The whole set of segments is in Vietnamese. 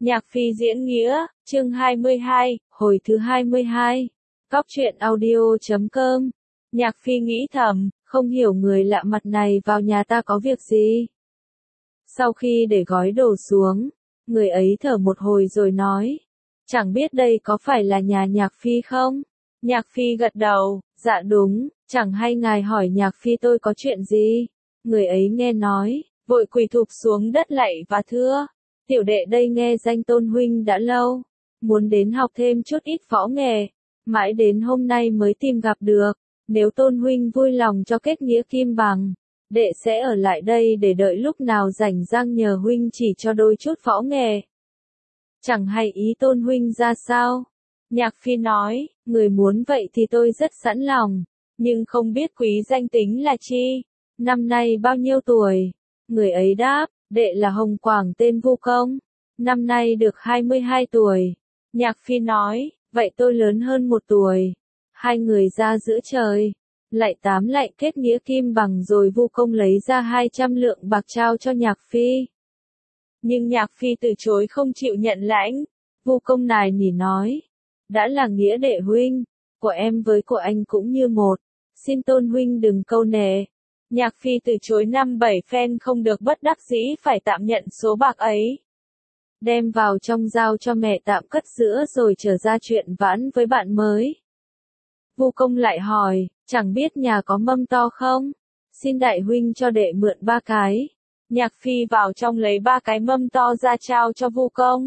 Nhạc Phi diễn nghĩa, chương 22, hồi thứ 22. Góc truyện audio.com. Nhạc Phi nghĩ thầm, không hiểu người lạ mặt này vào nhà ta có việc gì. Sau khi để gói đồ xuống, người ấy thở một hồi rồi nói, chẳng biết đây có phải là nhà Nhạc Phi không? Nhạc Phi gật đầu, dạ đúng, chẳng hay ngài hỏi Nhạc Phi tôi có chuyện gì? Người ấy nghe nói, vội quỳ thụp xuống đất lạy và thưa. Tiểu đệ đây nghe danh Tôn huynh đã lâu, muốn đến học thêm chút ít võ nghệ, mãi đến hôm nay mới tìm gặp được, nếu Tôn huynh vui lòng cho kết nghĩa kim bằng, đệ sẽ ở lại đây để đợi lúc nào rảnh rang nhờ huynh chỉ cho đôi chút võ nghệ. Chẳng hay ý Tôn huynh ra sao? Nhạc Phi nói, người muốn vậy thì tôi rất sẵn lòng, nhưng không biết quý danh tính là chi, năm nay bao nhiêu tuổi? Người ấy đáp, đệ là Hồng Quảng tên Vu Công, năm nay được 22 tuổi. Nhạc Phi nói, vậy tôi lớn hơn 1 tuổi. Hai người ra giữa trời, lại kết nghĩa kim bằng rồi Vu Công lấy ra 200 lượng bạc trao cho Nhạc Phi. Nhưng Nhạc Phi từ chối không chịu nhận lãnh. Vu Công nài nỉ nói, đã là nghĩa đệ huynh, của em với của anh cũng như một, xin Tôn huynh đừng câu nệ. Nhạc Phi từ chối 5-7 phen không được, bất đắc dĩ phải tạm nhận số bạc ấy. Đem vào trong giao cho mẹ tạm cất giữa rồi trở ra chuyện vãn với bạn mới. Vu Công lại hỏi, chẳng biết nhà có mâm to không? Xin đại huynh cho đệ mượn 3 cái. Nhạc Phi vào trong lấy 3 cái mâm to ra trao cho Vu Công.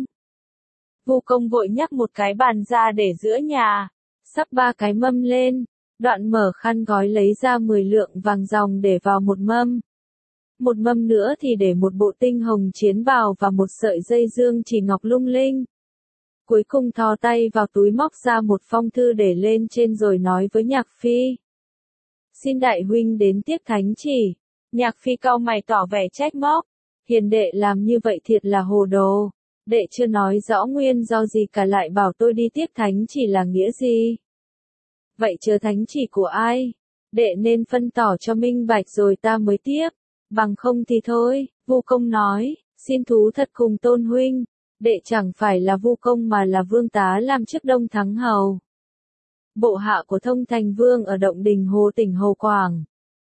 Vu Công vội nhắc một cái bàn ra để giữa nhà, sắp 3 cái mâm lên. Đoạn mở khăn gói lấy ra 10 lượng vàng ròng để vào một mâm. Một mâm nữa thì để một bộ tinh hồng chiến bào và một sợi dây dương chỉ ngọc lung linh. Cuối cùng thò tay vào túi móc ra một phong thư để lên trên rồi nói với Nhạc Phi. Xin đại huynh đến tiếp thánh chỉ. Nhạc Phi cau mày tỏ vẻ trách móc. Hiền đệ làm như vậy thiệt là hồ đồ. Đệ chưa nói rõ nguyên do gì cả lại bảo tôi đi tiếp thánh chỉ là nghĩa gì. Vậy chờ thánh chỉ của ai? Đệ nên phân tỏ cho minh bạch rồi ta mới tiếp, bằng không thì thôi. Vu Công nói, xin thú thật cùng Tôn huynh, đệ chẳng phải là Vu Công mà là vương tá làm chức Đông Thắng Hầu. Bộ hạ của Thông Thành Vương ở Động Đình Hồ tỉnh Hồ Quảng.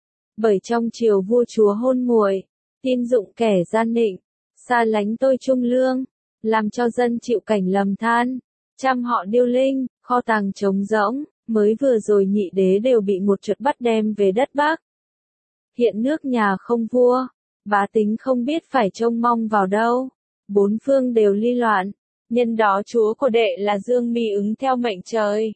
Bởi trong triều vua chúa hôn muội, tin dụng kẻ gian nịnh, xa lánh tôi trung lương, làm cho dân chịu cảnh lầm than, trăm họ điêu linh, kho tàng trống rỗng. Mới vừa rồi nhị đế đều bị một chuột bắt đem về đất Bắc. Hiện nước nhà không vua, bá tính không biết phải trông mong vào đâu. 4 phương đều ly loạn, nhân đó chúa của đệ là Dương Mi ứng theo mệnh trời.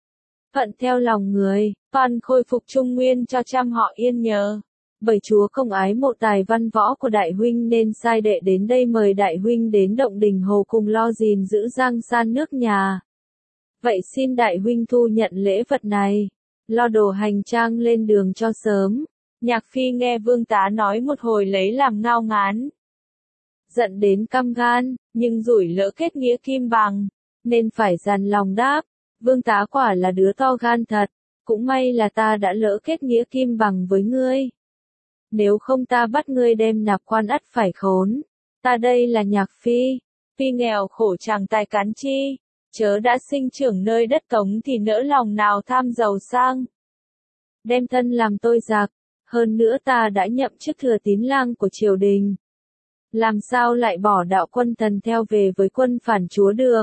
Phận theo lòng người, toàn khôi phục trung nguyên cho trăm họ yên nhờ. Bởi chúa không ái mộ tài văn võ của đại huynh nên sai đệ đến đây mời đại huynh đến Động Đình Hồ cùng lo gìn giữ giang san nước nhà. Vậy xin đại huynh thu nhận lễ vật này, lo đồ hành trang lên đường cho sớm. Nhạc Phi nghe vương tá nói một hồi lấy làm ngao ngán. Giận đến căm gan, nhưng rủi lỡ kết nghĩa kim bằng, nên phải dằn lòng đáp. Vương tá quả là đứa to gan thật, cũng may là ta đã lỡ kết nghĩa kim bằng với ngươi. Nếu không ta bắt ngươi đem nạp quan ắt phải khốn. Ta đây là Nhạc Phi, Phi nghèo khổ chẳng tài cán chi. Chớ đã sinh trưởng nơi đất Tống thì nỡ lòng nào tham giàu sang. Đem thân làm tôi giặc, hơn nữa ta đã nhậm chức thừa tín lang của triều đình. Làm sao lại bỏ đạo quân thần theo về với quân phản chúa được?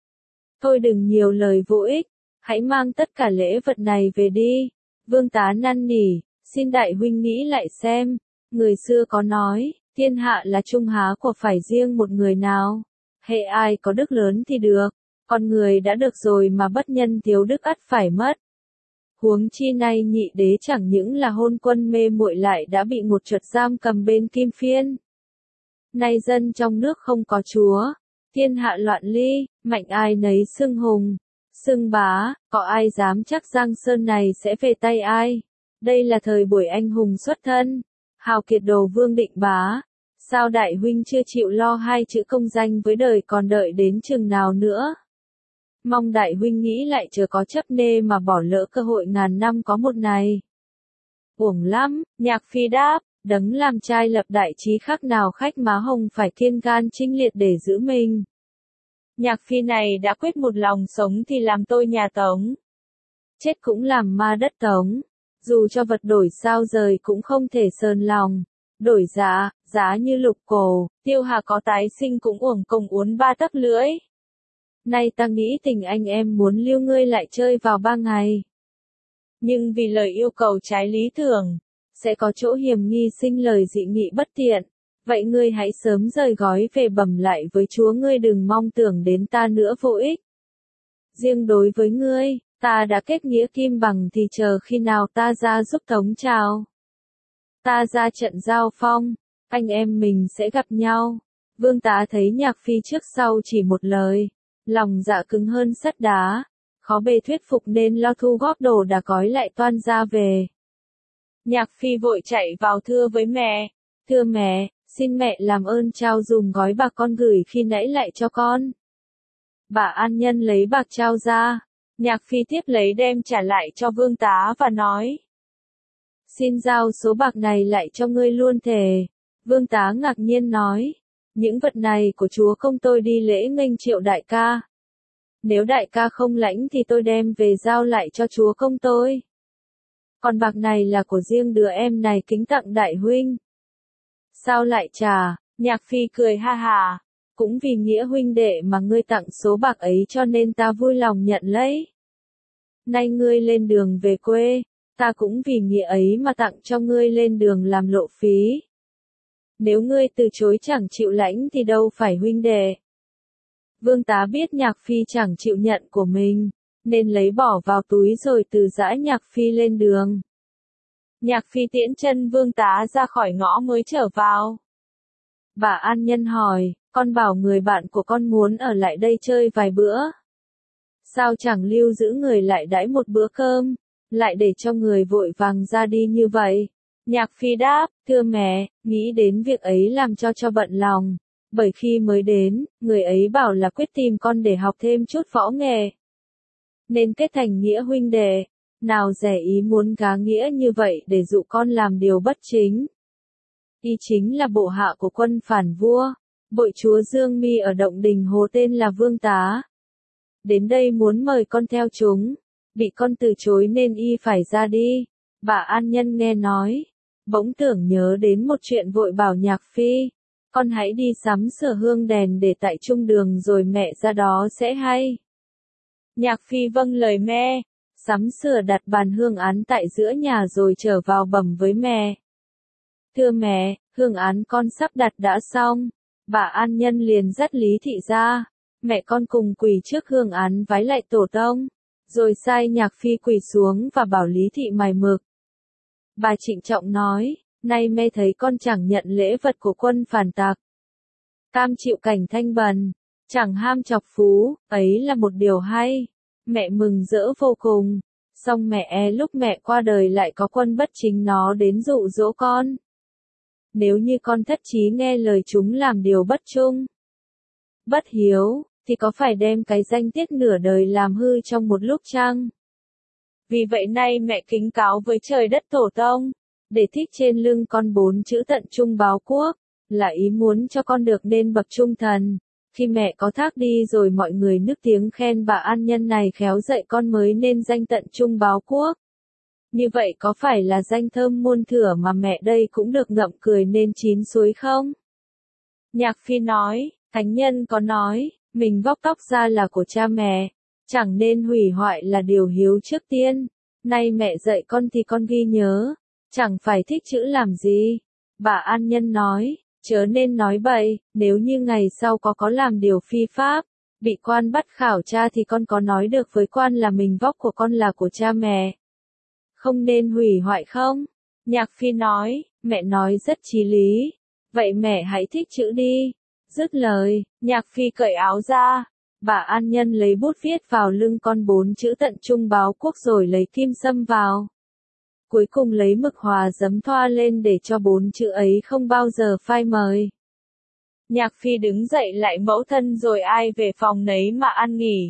Thôi đừng nhiều lời vô ích, hãy mang tất cả lễ vật này về đi. Vương tá năn nỉ, xin đại huynh nghĩ lại xem, người xưa có nói, thiên hạ là trung há của phải riêng một người nào. Hệ ai có đức lớn thì được. Con người đã được rồi mà bất nhân thiếu đức ắt phải mất. Huống chi nay nhị đế chẳng những là hôn quân mê muội lại đã bị một chuột giam cầm bên Kim Phiên. Nay dân trong nước không có chúa, thiên hạ loạn ly, mạnh ai nấy xưng hùng, xưng bá, có ai dám chắc Giang Sơn này sẽ về tay ai. Đây là thời buổi anh hùng xuất thân, hào kiệt đồ vương định bá. Sao đại huynh chưa chịu lo 2 chữ công danh với đời còn đợi đến chừng nào nữa? Mong đại huynh nghĩ lại chớ có chấp nê mà bỏ lỡ cơ hội ngàn năm có một này. Uổng lắm, Nhạc Phi đáp, đấng làm trai lập đại chí khác nào khách má hồng phải kiên gan chinh liệt để giữ mình. Nhạc Phi này đã quyết một lòng sống thì làm tôi nhà Tống. Chết cũng làm ma đất Tống. Dù cho vật đổi sao rời cũng không thể sờn lòng. Đổi giá, giá như lục cổ, Tiêu Hà có tái sinh cũng uổng công uốn 3 tấc lưỡi. Nay ta nghĩ tình anh em muốn lưu ngươi lại chơi vào 3 ngày. Nhưng vì lời yêu cầu trái lý tưởng, sẽ có chỗ hiềm nghi sinh lời dị nghị bất tiện. Vậy ngươi hãy sớm rời gói về bẩm lại với chúa ngươi, đừng mong tưởng đến ta nữa vô ích. Riêng đối với ngươi, ta đã kết nghĩa kim bằng thì chờ khi nào ta ra giúp Tống chào. Ta ra trận giao phong, anh em mình sẽ gặp nhau. Vương Tá thấy Nhạc Phi trước sau chỉ một lời, lòng dạ cứng hơn sắt đá, khó bề thuyết phục nên lo thu góp đồ đã gói lại toan ra về. Nhạc Phi vội chạy vào thưa với mẹ, thưa mẹ, xin mẹ làm ơn trao dùm gói bạc con gửi khi nãy lại cho con. Bà An Nhân lấy bạc trao ra, Nhạc Phi tiếp lấy đem trả lại cho Vương Tá và nói. Xin giao số bạc này lại cho ngươi luôn thề. Vương Tá ngạc nhiên nói, những vật này của chúa công tôi đi lễ nghênh triệu đại ca. Nếu đại ca không lãnh thì tôi đem về giao lại cho chúa công tôi. Còn bạc này là của riêng đứa em này kính tặng đại huynh. Sao lại trả? Nhạc Phi cười ha hà. Cũng vì nghĩa huynh đệ mà ngươi tặng số bạc ấy cho nên ta vui lòng nhận lấy. Nay ngươi lên đường về quê, ta cũng vì nghĩa ấy mà tặng cho ngươi lên đường làm lộ phí. Nếu ngươi từ chối chẳng chịu lãnh thì đâu phải huynh đệ. Vương Tá biết Nhạc Phi chẳng chịu nhận của mình, nên lấy bỏ vào túi rồi từ giã Nhạc Phi lên đường. Nhạc Phi tiễn chân Vương Tá ra khỏi ngõ mới trở vào. Bà An Nhân hỏi, con bảo người bạn của con muốn ở lại đây chơi vài bữa. Sao chẳng lưu giữ người lại đãi một bữa cơm, lại để cho người vội vàng ra đi như vậy? Nhạc Phi đáp, thưa mẹ, nghĩ đến việc ấy làm cho bận lòng. Bởi khi mới đến, người ấy bảo là quyết tìm con để học thêm chút võ nghệ. Nên kết thành nghĩa huynh đệ, nào dè ý muốn gá nghĩa như vậy để dụ con làm điều bất chính. Y chính là bộ hạ của quân phản vua, bội chúa Dương Mi ở Động Đình Hồ tên là Vương Tá. Đến đây muốn mời con theo chúng, bị con từ chối nên y phải ra đi. Bà An Nhân nghe nói, bỗng tưởng nhớ đến một chuyện vội bảo Nhạc Phi, con hãy đi sắm sửa hương đèn để tại trung đường rồi mẹ ra đó sẽ hay. Nhạc Phi vâng lời mẹ, sắm sửa đặt bàn hương án tại giữa nhà rồi trở vào bẩm với mẹ. Thưa mẹ, hương án con sắp đặt đã xong. Bà An Nhân liền dắt Lý Thị ra, mẹ con cùng quỳ trước hương án vái lại tổ tông, rồi sai Nhạc Phi quỳ xuống và bảo Lý Thị mài mực. Bà trịnh trọng nói, nay mẹ thấy con chẳng nhận lễ vật của quân phản tặc, cam chịu cảnh thanh bần, chẳng ham chọc phú, ấy là một điều hay. Mẹ mừng rỡ vô cùng, song mẹ lúc mẹ qua đời lại có quân bất chính nó đến dụ dỗ con. Nếu như con thất chí nghe lời chúng làm điều bất trung, bất hiếu, thì có phải đem cái danh tiết nửa đời làm hư trong một lúc chăng? Vì vậy nay mẹ kính cáo với trời đất tổ tông, để thích trên lưng con 4 chữ tận trung báo quốc, là ý muốn cho con được nên bậc trung thần. Khi mẹ có thác đi rồi mọi người nức tiếng khen bà An Nhân này khéo dạy con mới nên danh tận trung báo quốc. Như vậy có phải là danh thơm muôn thủa mà mẹ đây cũng được ngậm cười nên chín suối không? Nhạc Phi nói, thánh nhân có nói, mình vóc tóc ra là của cha mẹ, chẳng nên hủy hoại là điều hiếu trước tiên. Nay mẹ dạy con thì con ghi nhớ, chẳng phải thích chữ làm gì. Bà An Nhân nói, chớ nên nói bậy, nếu như ngày sau có làm điều phi pháp, bị quan bắt khảo tra thì con có nói được với quan là mình vóc của con là của cha mẹ. Không nên hủy hoại không? Nhạc Phi nói, mẹ nói rất chí lý. Vậy mẹ hãy thích chữ đi. Dứt lời, Nhạc Phi cởi áo ra. Bà An Nhân lấy bút viết vào lưng con 4 chữ tận trung báo quốc rồi lấy kim sâm vào. Cuối cùng lấy mực hòa giấm thoa lên để cho 4 chữ ấy không bao giờ phai mời. Nhạc Phi đứng dậy lại mẫu thân rồi ai về phòng nấy mà ăn nghỉ.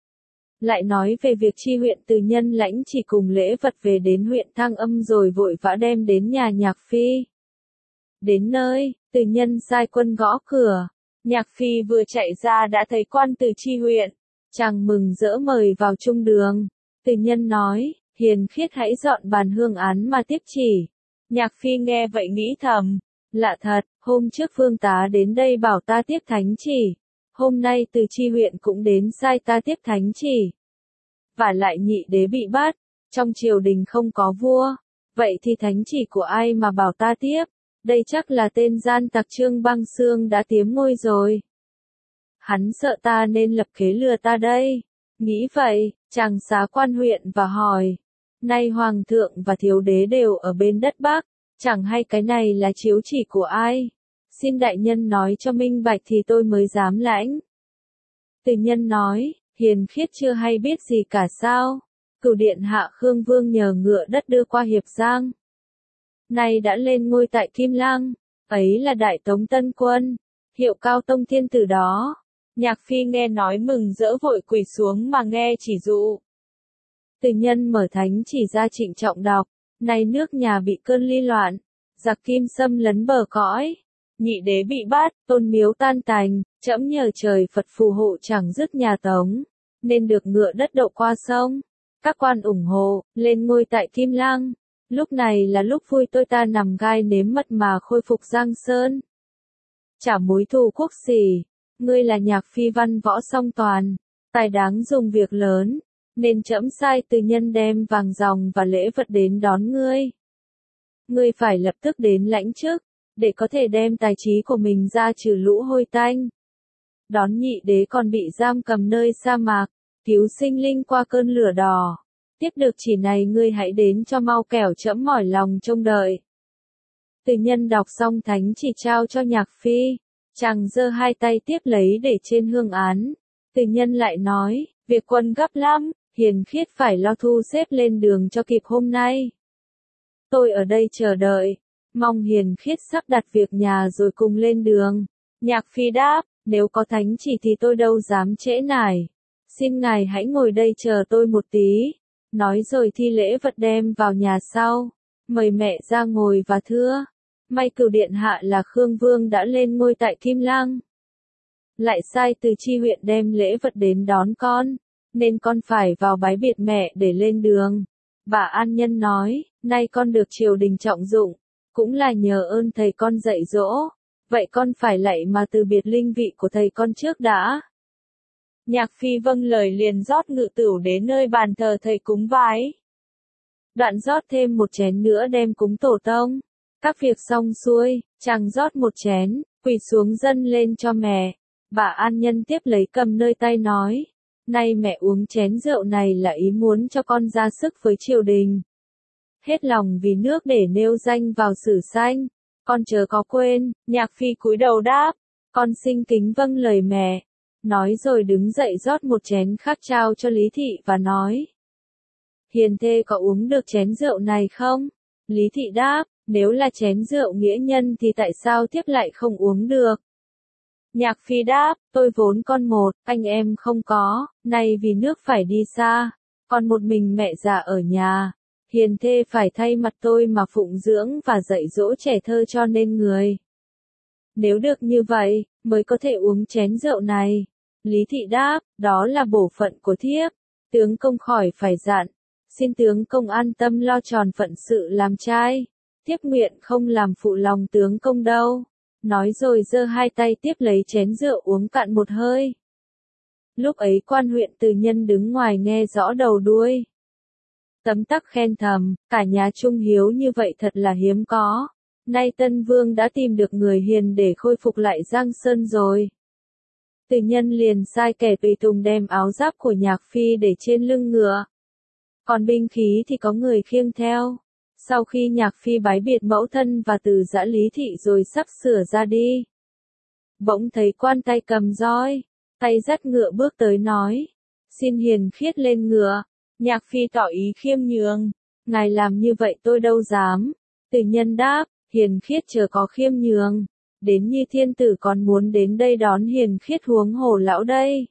Lại nói về việc chi huyện Từ Nhân lãnh chỉ cùng lễ vật về đến huyện Thăng Âm rồi vội vã đem đến nhà Nhạc Phi. Đến nơi, Từ Nhân sai quân gõ cửa, Nhạc Phi vừa chạy ra đã thấy quan từ chi huyện. Chàng mừng rỡ mời vào trung đường. Từ nhân nói, hiền khiết hãy dọn bàn hương án mà tiếp chỉ. Nhạc Phi nghe vậy nghĩ thầm, lạ thật, hôm trước Phương tá đến đây bảo ta tiếp thánh chỉ. Hôm nay từ chi huyện cũng đến sai ta tiếp thánh chỉ. Và lại nhị đế bị bắt, trong triều đình không có vua. Vậy thì thánh chỉ của ai mà bảo ta tiếp? Đây chắc là tên gian tặc Trương Băng Xương đã tiếm ngôi rồi. Hắn sợ ta nên lập kế lừa ta đây. Nghĩ vậy, chàng xá quan huyện và hỏi. Nay hoàng thượng và thiếu đế đều ở bên đất Bắc, chẳng hay cái này là chiếu chỉ của ai? Xin đại nhân nói cho minh bạch thì tôi mới dám lãnh. Từ nhân nói, hiền khiết chưa hay biết gì cả sao? Cửu điện hạ Khương Vương nhờ ngựa đất đưa qua Hiệp Giang. Nay đã lên ngôi tại Kim Lăng, ấy là Đại Tống Tân Quân, hiệu Cao Tông Thiên Tử đó. Nhạc Phi nghe nói mừng rỡ vội quỳ xuống mà nghe chỉ dụ. Từ nhân mở thánh chỉ ra trịnh trọng đọc, nay nước nhà bị cơn ly loạn, giặc Kim xâm lấn bờ cõi, nhị đế bị bắt, tôn miếu tan tành, trẫm nhờ trời Phật phù hộ chẳng dứt nhà Tống, nên được ngựa đất đậu qua sông. Các quan ủng hộ, lên ngôi tại Kim Lăng. Lúc này là lúc vui tôi ta nằm gai nếm mật mà khôi phục Giang Sơn. Chả mối thù quốc sỉ, ngươi là Nhạc Phi văn võ song toàn, tài đáng dùng việc lớn, nên trẫm sai từ nhân đem vàng ròng và lễ vật đến đón ngươi. Ngươi phải lập tức đến lãnh chức, để có thể đem tài trí của mình ra trừ lũ hôi tanh. Đón nhị đế còn bị giam cầm nơi sa mạc, cứu sinh linh qua cơn lửa đỏ. Tiếp được chỉ này ngươi hãy đến cho mau kẻo trẫm mỏi lòng trông đợi. Từ nhân đọc xong thánh chỉ trao cho Nhạc Phi, chàng giơ hai tay tiếp lấy để trên hương án. Từ nhân lại nói, việc quân gấp lắm, hiền khiết phải lo thu xếp lên đường cho kịp hôm nay. Tôi ở đây chờ đợi, mong hiền khiết sắp đặt việc nhà rồi cùng lên đường. Nhạc Phi đáp, nếu có thánh chỉ thì tôi đâu dám trễ nải. Xin ngài hãy ngồi đây chờ tôi một tí. Nói rồi thi lễ vật đem vào nhà sau. Mời mẹ ra ngồi và thưa. May Cửu điện hạ là Khương Vương đã lên ngôi tại Kim Lăng. Lại sai từ chi huyện đem lễ vật đến đón con. Nên con phải vào bái biệt mẹ để lên đường. Bà An Nhân nói, nay con được triều đình trọng dụng. Cũng là nhờ ơn thầy con dạy dỗ. Vậy con phải lạy mà từ biệt linh vị của thầy con trước đã. Nhạc Phi vâng lời liền rót ngự tửu đến nơi bàn thờ thầy cúng vái. Đoạn rót thêm một chén nữa đem cúng tổ tông. Các việc xong xuôi, chàng rót một chén, quỳ xuống dâng lên cho mẹ. Bà An Nhân tiếp lấy cầm nơi tay nói, nay mẹ uống chén rượu này là ý muốn cho con ra sức với triều đình. Hết lòng vì nước để nêu danh vào sử sanh, con chớ có quên. Nhạc Phi cúi đầu đáp, con xin kính vâng lời mẹ. Nói rồi đứng dậy rót một chén khác trao cho Lý Thị và nói, hiền thê có uống được chén rượu này không? Lý Thị đáp, nếu là chén rượu nghĩa nhân thì tại sao tiếp lại không uống được? Nhạc Phi đáp, tôi vốn con một, anh em không có, nay vì nước phải đi xa, còn một mình mẹ già ở nhà. Hiền thê phải thay mặt tôi mà phụng dưỡng và dạy dỗ trẻ thơ cho nên người. Nếu được như vậy, mới có thể uống chén rượu này. Lý Thị đáp, đó là bổ phận của thiếp. Tướng công khỏi phải dặn. Xin tướng công an tâm lo tròn phận sự làm trai. Thiếp nguyện không làm phụ lòng tướng công đâu. Nói rồi giơ hai tay tiếp lấy chén rượu uống cạn một hơi. Lúc ấy quan huyện Từ Nhân đứng ngoài nghe rõ đầu đuôi. Tấm tắc khen thầm, cả nhà Trung Hiếu như vậy thật là hiếm có. Nay Tân Vương đã tìm được người hiền để khôi phục lại Giang Sơn rồi. Từ Nhân liền sai kẻ tùy tùng đem áo giáp của Nhạc Phi để trên lưng ngựa. Còn binh khí thì có người khiêng theo. Sau khi Nhạc Phi bái biệt mẫu thân và từ giã Lý Thị rồi sắp sửa ra đi. Bỗng thấy quan tay cầm roi, tay dắt ngựa bước tới nói, xin hiền khiết lên ngựa. Nhạc Phi tỏ ý khiêm nhường, ngài làm như vậy tôi đâu dám. Từ Nhân đáp, hiền khiết chờ có khiêm nhường, đến như thiên tử còn muốn đến đây đón hiền khiết huống hồ lão đây.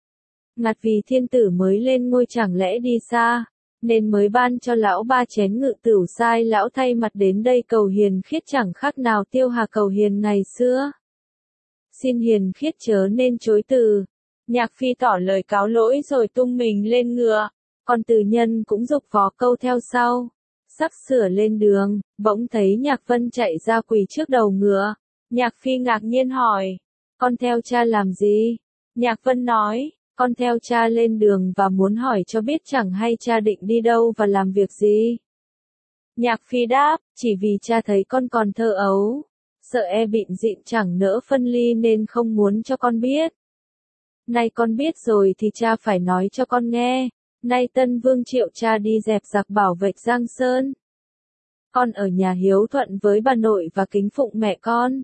Ngặt vì thiên tử mới lên ngôi chẳng lẽ đi xa, nên mới ban cho lão 3 chén ngự tửu sai lão thay mặt đến đây cầu hiền khiết chẳng khác nào Tiêu Hà cầu hiền ngày xưa. xin hiền khiết chớ nên chối từ. Nhạc Phi tỏ lời cáo lỗi rồi tung mình lên ngựa, còn Từ Nhân cũng giục vó câu theo sau. Sắp sửa lên đường, bỗng thấy Nhạc Vân chạy ra quỳ trước đầu ngựa. Nhạc Phi ngạc nhiên hỏi, con theo cha làm gì? Nhạc Vân nói, con theo cha lên đường và muốn hỏi cho biết chẳng hay cha định đi đâu và làm việc gì. Nhạc Phi đáp, chỉ vì cha thấy con còn thơ ấu, sợ bịn dịn chẳng nỡ phân ly nên không muốn cho con biết. Nay con biết rồi thì cha phải nói cho con nghe, nay Tân Vương triệu cha đi dẹp giặc bảo vệ Giang Sơn. Con ở nhà hiếu thuận với bà nội và kính phụng mẹ con.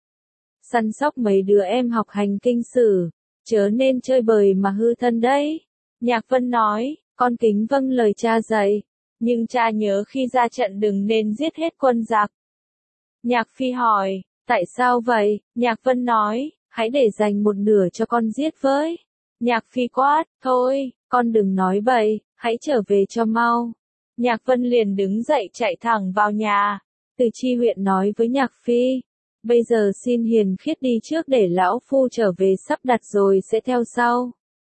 Săn sóc mấy đứa em học hành kinh sử, chớ nên chơi bời mà hư thân đấy. Nhạc Vân nói, con kính vâng lời cha dạy, nhưng cha nhớ khi ra trận đừng nên giết hết quân giặc. Nhạc Phi hỏi, tại sao vậy? Nhạc Vân nói, hãy để dành một nửa cho con giết với. Nhạc Phi quát, thôi, con đừng nói bậy, hãy trở về cho mau. Nhạc Vân liền đứng dậy chạy thẳng vào nhà. Từ Chi huyện nói với Nhạc Phi, bây giờ xin hiền khiết đi trước để lão phu trở về sắp đặt rồi sẽ theo sau.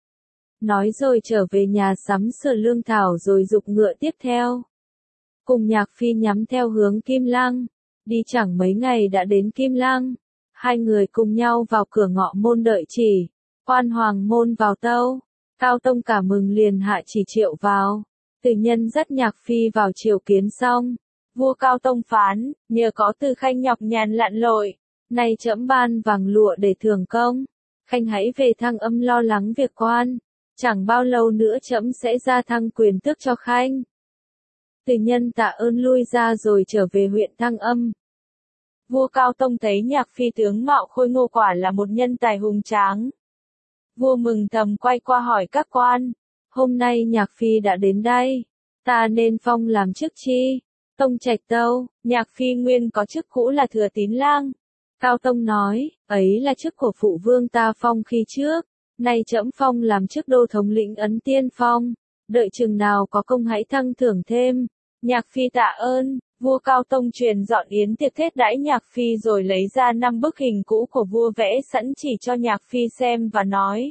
Nói rồi trở về nhà sắm sửa lương thảo rồi giục ngựa tiếp theo. Cùng Nhạc Phi nhắm theo hướng Kim Lăng, đi chẳng mấy ngày đã đến Kim Lăng. Hai người cùng nhau vào cửa ngọ môn đợi chỉ, quan hoàng môn vào tâu. Cao Tông cả mừng liền hạ chỉ triệu vào. Từ Nhân dắt Nhạc Phi vào triều kiến xong. Vua Cao Tông phán, nhờ có Từ Khanh nhọc nhằn lặn lội, nay trẫm ban vàng lụa để thưởng công. Khanh hãy về Thăng Âm lo lắng việc quan, chẳng bao lâu nữa trẫm sẽ gia thăng quyền tước cho Khanh. Từ Nhân tạ ơn lui ra rồi trở về huyện Thăng Âm. Vua Cao Tông thấy Nhạc Phi tướng mạo khôi ngô quả là một nhân tài hùng tráng. Vua mừng thầm quay qua hỏi các quan, hôm nay Nhạc Phi đã đến đây, ta nên phong làm chức chi? Tông trạch tâu, Nhạc Phi nguyên có chức cũ là Thừa Tín Lang. Cao Tông nói, ấy là chức của phụ vương ta phong khi trước, nay trẫm phong làm chức đô thống lĩnh Ấn Tiên Phong, đợi chừng nào có công hãy thăng thưởng thêm. Nhạc Phi tạ ơn, vua Cao Tông truyền dọn yến tiệc thết đãi Nhạc Phi rồi lấy ra 5 bức hình cũ của vua vẽ sẵn chỉ cho Nhạc Phi xem và nói,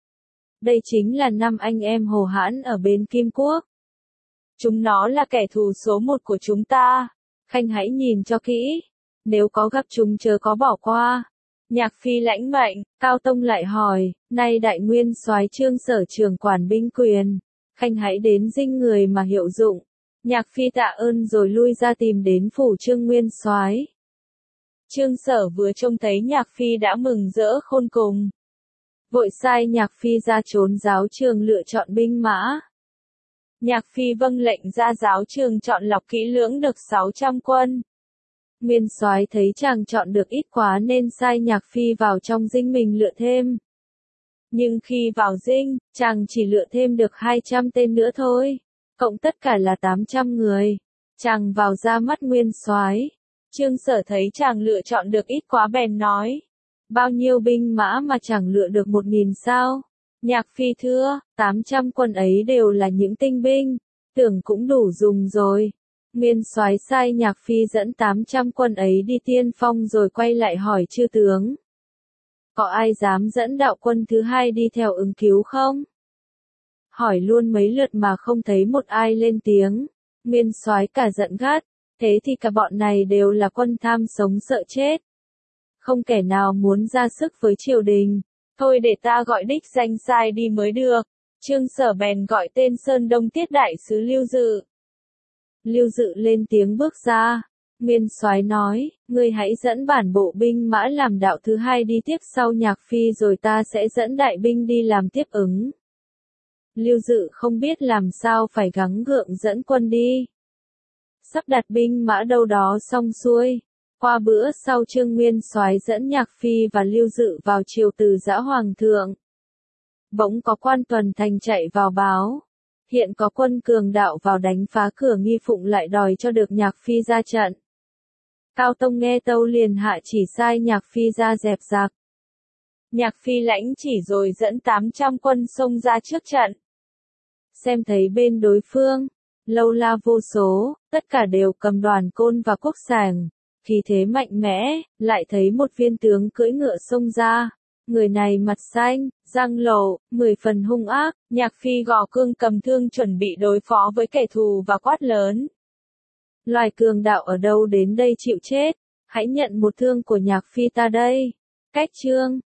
đây chính là 5 anh em Hồ Hãn ở bên Kim Quốc. Chúng nó là kẻ thù số 1 của chúng ta. Khanh hãy nhìn cho kỹ. Nếu có gặp chúng chớ có bỏ qua. Nhạc Phi lãnh mệnh, Cao Tông lại hỏi, nay đại nguyên soái Trương Sở trưởng quản binh quyền. Khanh hãy đến dinh người mà hiệu dụng. Nhạc Phi tạ ơn rồi lui ra tìm đến phủ Trương Nguyên soái. Trương Sở vừa trông thấy Nhạc Phi đã mừng rỡ khôn cùng. Vội sai Nhạc Phi ra trốn giáo trường lựa chọn binh mã. Nhạc Phi vâng lệnh ra giáo trường chọn lọc kỹ lưỡng được 600 quân. Nguyên soái thấy chàng chọn được ít quá nên sai Nhạc Phi vào trong dinh mình lựa thêm. Nhưng khi vào dinh, chàng chỉ lựa thêm được 200 tên nữa thôi, cộng tất cả là 800 người. Chàng vào ra mắt Nguyên soái. Trương Sở thấy chàng lựa chọn được ít quá bèn nói, bao nhiêu binh mã mà chẳng lựa được 1000 sao? Nhạc Phi thưa, 800 quân ấy đều là những tinh binh, tưởng cũng đủ dùng rồi. Nguyên soái sai Nhạc Phi dẫn 800 quân ấy đi tiên phong rồi quay lại hỏi chư tướng. Có ai dám dẫn đạo quân thứ hai đi theo ứng cứu không? Hỏi luôn mấy lượt mà không thấy một ai lên tiếng. Nguyên soái cả giận gắt, thế thì cả bọn này đều là quân tham sống sợ chết. Không kẻ nào muốn ra sức với triều đình. Thôi để ta gọi đích danh sai đi mới được. Trương Sở bèn gọi tên Sơn Đông Tiết đại sứ Lưu Dự. Lưu Dự lên tiếng bước ra. Nguyên soái nói, ngươi hãy dẫn bản bộ binh mã làm đạo thứ hai đi tiếp sau Nhạc Phi rồi ta sẽ dẫn đại binh đi làm tiếp ứng. Lưu Dự không biết làm sao phải gắng gượng dẫn quân đi. Sắp đặt binh mã đâu đó xong xuôi. Qua bữa sau Trương Nguyên soái dẫn Nhạc Phi và Lưu Dự vào triều từ giã hoàng thượng. Bỗng có quan tuần thành chạy vào báo. Hiện có quân cường đạo vào đánh phá cửa Nghi Phụng lại đòi cho được Nhạc Phi ra trận. Cao Tông nghe tâu liền hạ chỉ sai Nhạc Phi ra dẹp giặc. Nhạc Phi lãnh chỉ rồi dẫn 800 quân xông ra trước trận. Xem thấy bên đối phương, lâu la vô số, tất cả đều cầm đoàn côn và cuốc sàng. khí thế mạnh mẽ, lại thấy một viên tướng cưỡi ngựa xông ra. Người này mặt xanh, răng lộ, 10 phần hung ác, Nhạc Phi gò cương cầm thương chuẩn bị đối phó với kẻ thù và quát lớn. Loài cường đạo ở đâu đến đây chịu chết, hãy nhận một thương của Nhạc Phi ta đây. Cách chương